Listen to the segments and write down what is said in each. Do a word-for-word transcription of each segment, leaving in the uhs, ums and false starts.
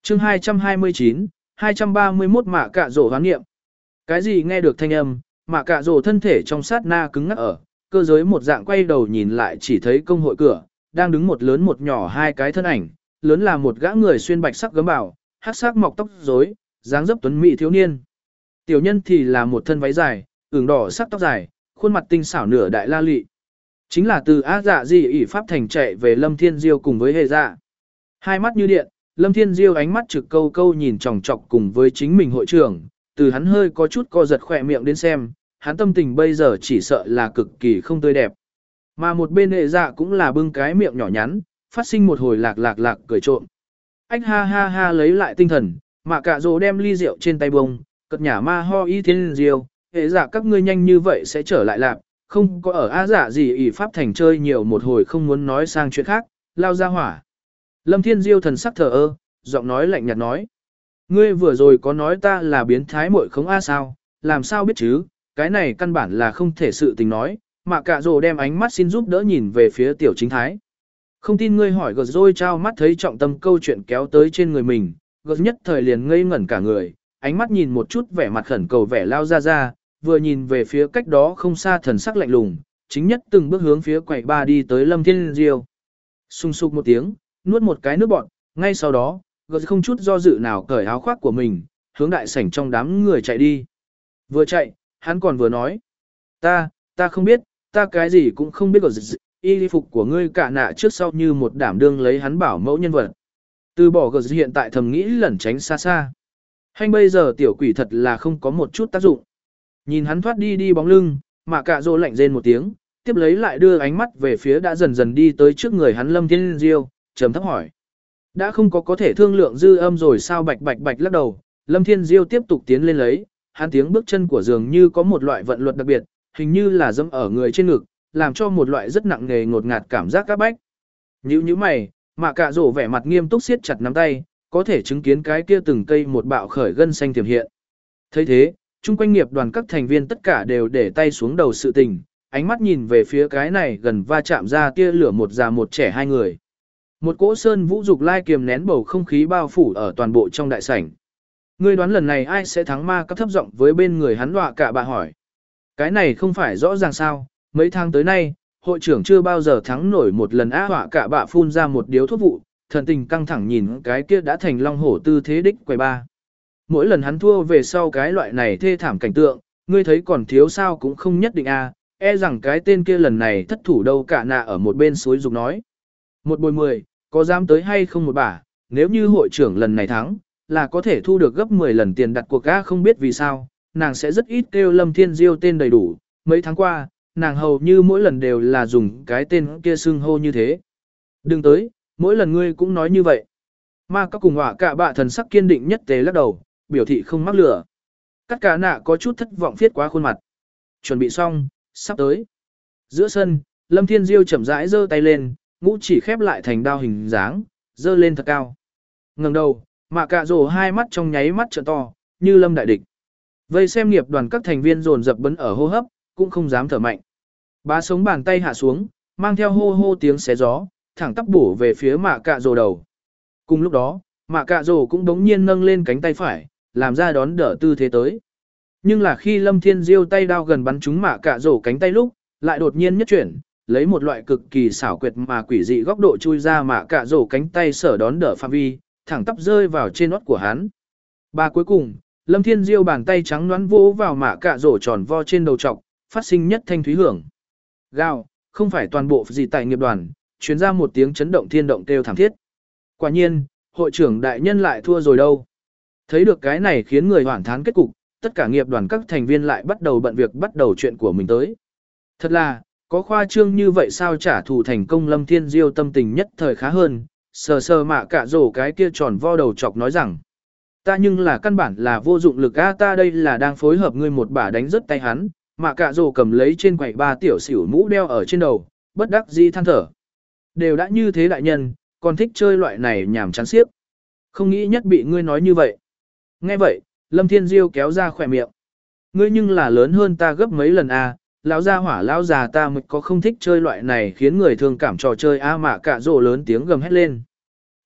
chương hai trăm hai mươi chín, hai trăm ba mươi mốt mạ cạ rổ hoán nghiệm. Cái gì nghe được thanh âm, mạ cạ rổ thân thể trong sát na cứng ngắc ở, cơ giới một dạng quay đầu nhìn lại chỉ thấy công hội cửa, đang đứng một lớn một nhỏ hai cái thân ảnh, lớn là một gã người xuyên bạch sắc gấm bảo, hắc sắc mọc tóc rối, dáng dấp tuấn mỹ thiếu niên. Tiểu nhân thì là một thân váy dài, ửng đỏ sắc tóc dài, khuôn mặt tinh xảo nửa đại la lị. Chính là từ Á Dạ Di ỷ pháp thành chạy về Lâm Thiên Diêu cùng với Hề Dạ. Hai mắt như điện, Lâm Thiên Diêu ánh mắt trực câu câu nhìn chòng chọc cùng với chính mình hội trưởng, từ hắn hơi có chút co giật khỏe miệng đến xem, hắn tâm tình bây giờ chỉ sợ là cực kỳ không tươi đẹp. Mà một bên Hề Dạ cũng là bưng cái miệng nhỏ nhắn, phát sinh một hồi lạc lạc lạc cười trộm. Anh ha ha ha lấy lại tinh thần, mà cả rồ đem ly rượu trên tay bông, cất nhả ma ho y Thiên Diêu, Hề Dạ các ngươi nhanh như vậy sẽ trở lại lạc. Không có ở Á Dạ gì ỷ pháp thành chơi nhiều một hồi không muốn nói sang chuyện khác, lao ra hỏa. Lâm Thiên Diêu thần sắc thờ ơ, giọng nói lạnh nhạt nói. Ngươi vừa rồi có nói ta là biến thái muội khống a sao, làm sao biết chứ, cái này căn bản là không thể sự tình nói, mà cả rồ đem ánh mắt xin giúp đỡ nhìn về phía tiểu chính thái. Không tin ngươi hỏi gật rồi trao mắt thấy trọng tâm câu chuyện kéo tới trên người mình, gật nhất thời liền ngây ngẩn cả người, ánh mắt nhìn một chút vẻ mặt khẩn cầu vẻ lao ra ra. Vừa nhìn về phía cách đó không xa thần sắc lạnh lùng, chính nhất từng bước hướng phía quầy ba đi tới Lâm Thiên Diêu. Xung sục một tiếng, nuốt một cái nước bọt, ngay sau đó, gật không chút do dự nào cởi áo khoác của mình, hướng đại sảnh trong đám người chạy đi. Vừa chạy, hắn còn vừa nói. Ta, ta không biết, ta cái gì cũng không biết gật y phục của ngươi cả nạ trước sau như một đảm đương lấy hắn bảo mẫu nhân vật. Từ bỏ gật hiện tại thầm nghĩ lẩn tránh xa xa. Hành bây giờ tiểu quỷ thật là không có một chút tác dụng. Nhìn hắn thoát đi đi bóng lưng, mà cạ rồ lạnh rên một tiếng, tiếp lấy lại đưa ánh mắt về phía đã dần dần đi tới trước người hắn Lâm Thiên Diêu, trầm thấp hỏi. Đã không có có thể thương lượng dư âm rồi sao bạch bạch bạch lắc đầu, Lâm Thiên Diêu tiếp tục tiến lên lấy, hắn tiếng bước chân của dường như có một loại vận luật đặc biệt, hình như là dẫm ở người trên ngực, làm cho một loại rất nặng nề ngột ngạt cảm giác các bách. Nhíu nhíu mày, mà cạ rồ vẻ mặt nghiêm túc siết chặt nắm tay, có thể chứng kiến cái kia từng cây một bạo khởi gân xanh tiềm hiện. Thấy thế, chung quanh nghiệp đoàn các thành viên tất cả đều để tay xuống đầu sự tình, ánh mắt nhìn về phía cái này gần va chạm ra tia lửa một già một trẻ hai người. Một cỗ sơn vũ dục lai kiềm nén bầu không khí bao phủ ở toàn bộ trong đại sảnh. Ngươi đoán lần này ai sẽ thắng ma cấp thấp giọng với bên người hắn đọa cả bà hỏi. Cái này không phải rõ ràng sao, mấy tháng tới nay, hội trưởng chưa bao giờ thắng nổi một lần á họa cả bạ phun ra một điếu thuốc vụ, thần tình căng thẳng nhìn cái kia đã thành long hổ tư thế đích quầy ba. Mỗi lần hắn thua về sau cái loại này thê thảm cảnh tượng, ngươi thấy còn thiếu sao cũng không nhất định a, e rằng cái tên kia lần này thất thủ đâu cả nạ ở một bên suối dục nói. Một bồi mười, có dám tới hay không một bả, nếu như hội trưởng lần này thắng, là có thể thu được gấp mười lần tiền đặt cuộc a không biết vì sao, nàng sẽ rất ít kêu Lâm Thiên Diêu tên đầy đủ, mấy tháng qua, nàng hầu như mỗi lần đều là dùng cái tên kia xưng hô như thế. Đừng tới, mỗi lần ngươi cũng nói như vậy. Ma các cùng họa cả bạ thần sắc kiên định nhất tế lắc đầu, biểu thị không mắc lửa. Cắt cả nạ có chút thất vọng viết quá khuôn mặt. Chuẩn bị xong, sắp tới. Giữa sân, Lâm Thiên Diêu chậm rãi giơ tay lên, ngũ chỉ khép lại thành đao hình dáng, giơ lên thật cao. Ngẩng đầu, mà cạ rồ hai mắt trong nháy mắt trợn to, như lâm đại địch. Vây xem nghiệp đoàn các thành viên dồn dập bấn ở hô hấp, cũng không dám thở mạnh. Bá sống bàn tay hạ xuống, mang theo hô hô tiếng xé gió, thẳng tắp bổ về phía mạ cạ rồ đầu. Cùng lúc đó, mạ cạ rồ cũng đống nhiên nâng lên cánh tay phải, làm ra đón đỡ tư thế tới. Nhưng là khi Lâm Thiên Diêu tay đao gần bắn trúng mạ cạ rổ cánh tay lúc, lại đột nhiên nhất chuyển, lấy một loại cực kỳ xảo quyệt mà quỷ dị góc độ chui ra mạ cạ rổ cánh tay sở đón đỡ phạm vi, thẳng tắp rơi vào trên nót của hắn. Ba cuối cùng, Lâm Thiên Diêu bàn tay trắng nõn vỗ vào mạ cạ rổ tròn vo trên đầu trọc, phát sinh nhất thanh thúy hưởng. Gào, không phải toàn bộ gì tại nghiệp đoàn, truyền ra một tiếng chấn động thiên động kêu thảm thiết. Quả nhiên, hội trưởng đại nhân lại thua rồi đâu. Thấy được cái này khiến người hoảng thán kết cục, tất cả nghiệp đoàn các thành viên lại bắt đầu bận việc bắt đầu chuyện của mình tới. Thật là, có khoa trương như vậy sao trả thù thành công Lâm Thiên Diêu tâm tình nhất thời khá hơn, sờ sờ mạ cạ rổ cái kia tròn vo đầu chọc nói rằng. Ta nhưng là căn bản là vô dụng lực a ta đây là đang phối hợp ngươi một bả đánh rớt tay hắn, mạ cạ rổ cầm lấy trên quầy ba tiểu xỉu mũ đeo ở trên đầu, bất đắc dĩ than thở. Đều đã như thế đại nhân, còn thích chơi loại này nhảm chán xiếc. Không nghĩ nhất bị ngươi nói như vậy. Nghe vậy, Lâm Thiên Diêu kéo ra khỏe miệng. Ngươi nhưng là lớn hơn ta gấp mấy lần a, lão gia hỏa lão già ta mới có không thích chơi loại này khiến người thương cảm trò chơi a mạ cạ rổ lớn tiếng gầm hét lên.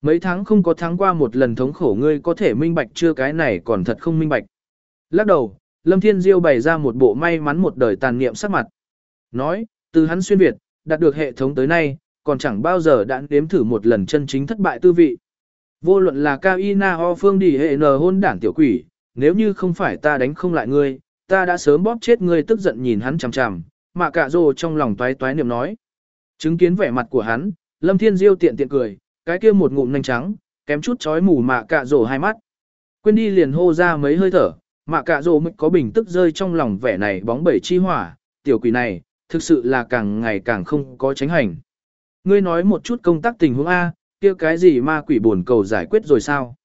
Mấy tháng không có thắng qua một lần thống khổ ngươi có thể minh bạch chưa, cái này còn thật không minh bạch. Lắc đầu, Lâm Thiên Diêu bày ra một bộ may mắn một đời tàn niệm sắc mặt. Nói, từ hắn xuyên Việt, đạt được hệ thống tới nay, còn chẳng bao giờ đã đếm thử một lần chân chính thất bại tư vị. Vô luận là Cao Y Na Ho Phương Đi hệ nờ hôn đảng tiểu quỷ, nếu như không phải ta đánh không lại ngươi, ta đã sớm bóp chết ngươi, tức giận nhìn hắn chằm chằm, Mạ Cạ Rồ trong lòng toái toái niệm nói. Chứng kiến vẻ mặt của hắn, Lâm Thiên Diêu tiện tiện cười, cái kia một ngụm nhanh trắng, kém chút chói mù Mạ Cạ Rồ hai mắt. Quên đi liền hô ra mấy hơi thở, Mạ Cạ Rồ mới có bình tức rơi trong lòng vẻ này bóng bẩy chi hỏa, tiểu quỷ này, thực sự là càng ngày càng không có tránh hành. Ngươi nói một chút công tác tình huống A, kia cái gì ma quỷ buồn cầu giải quyết rồi sao?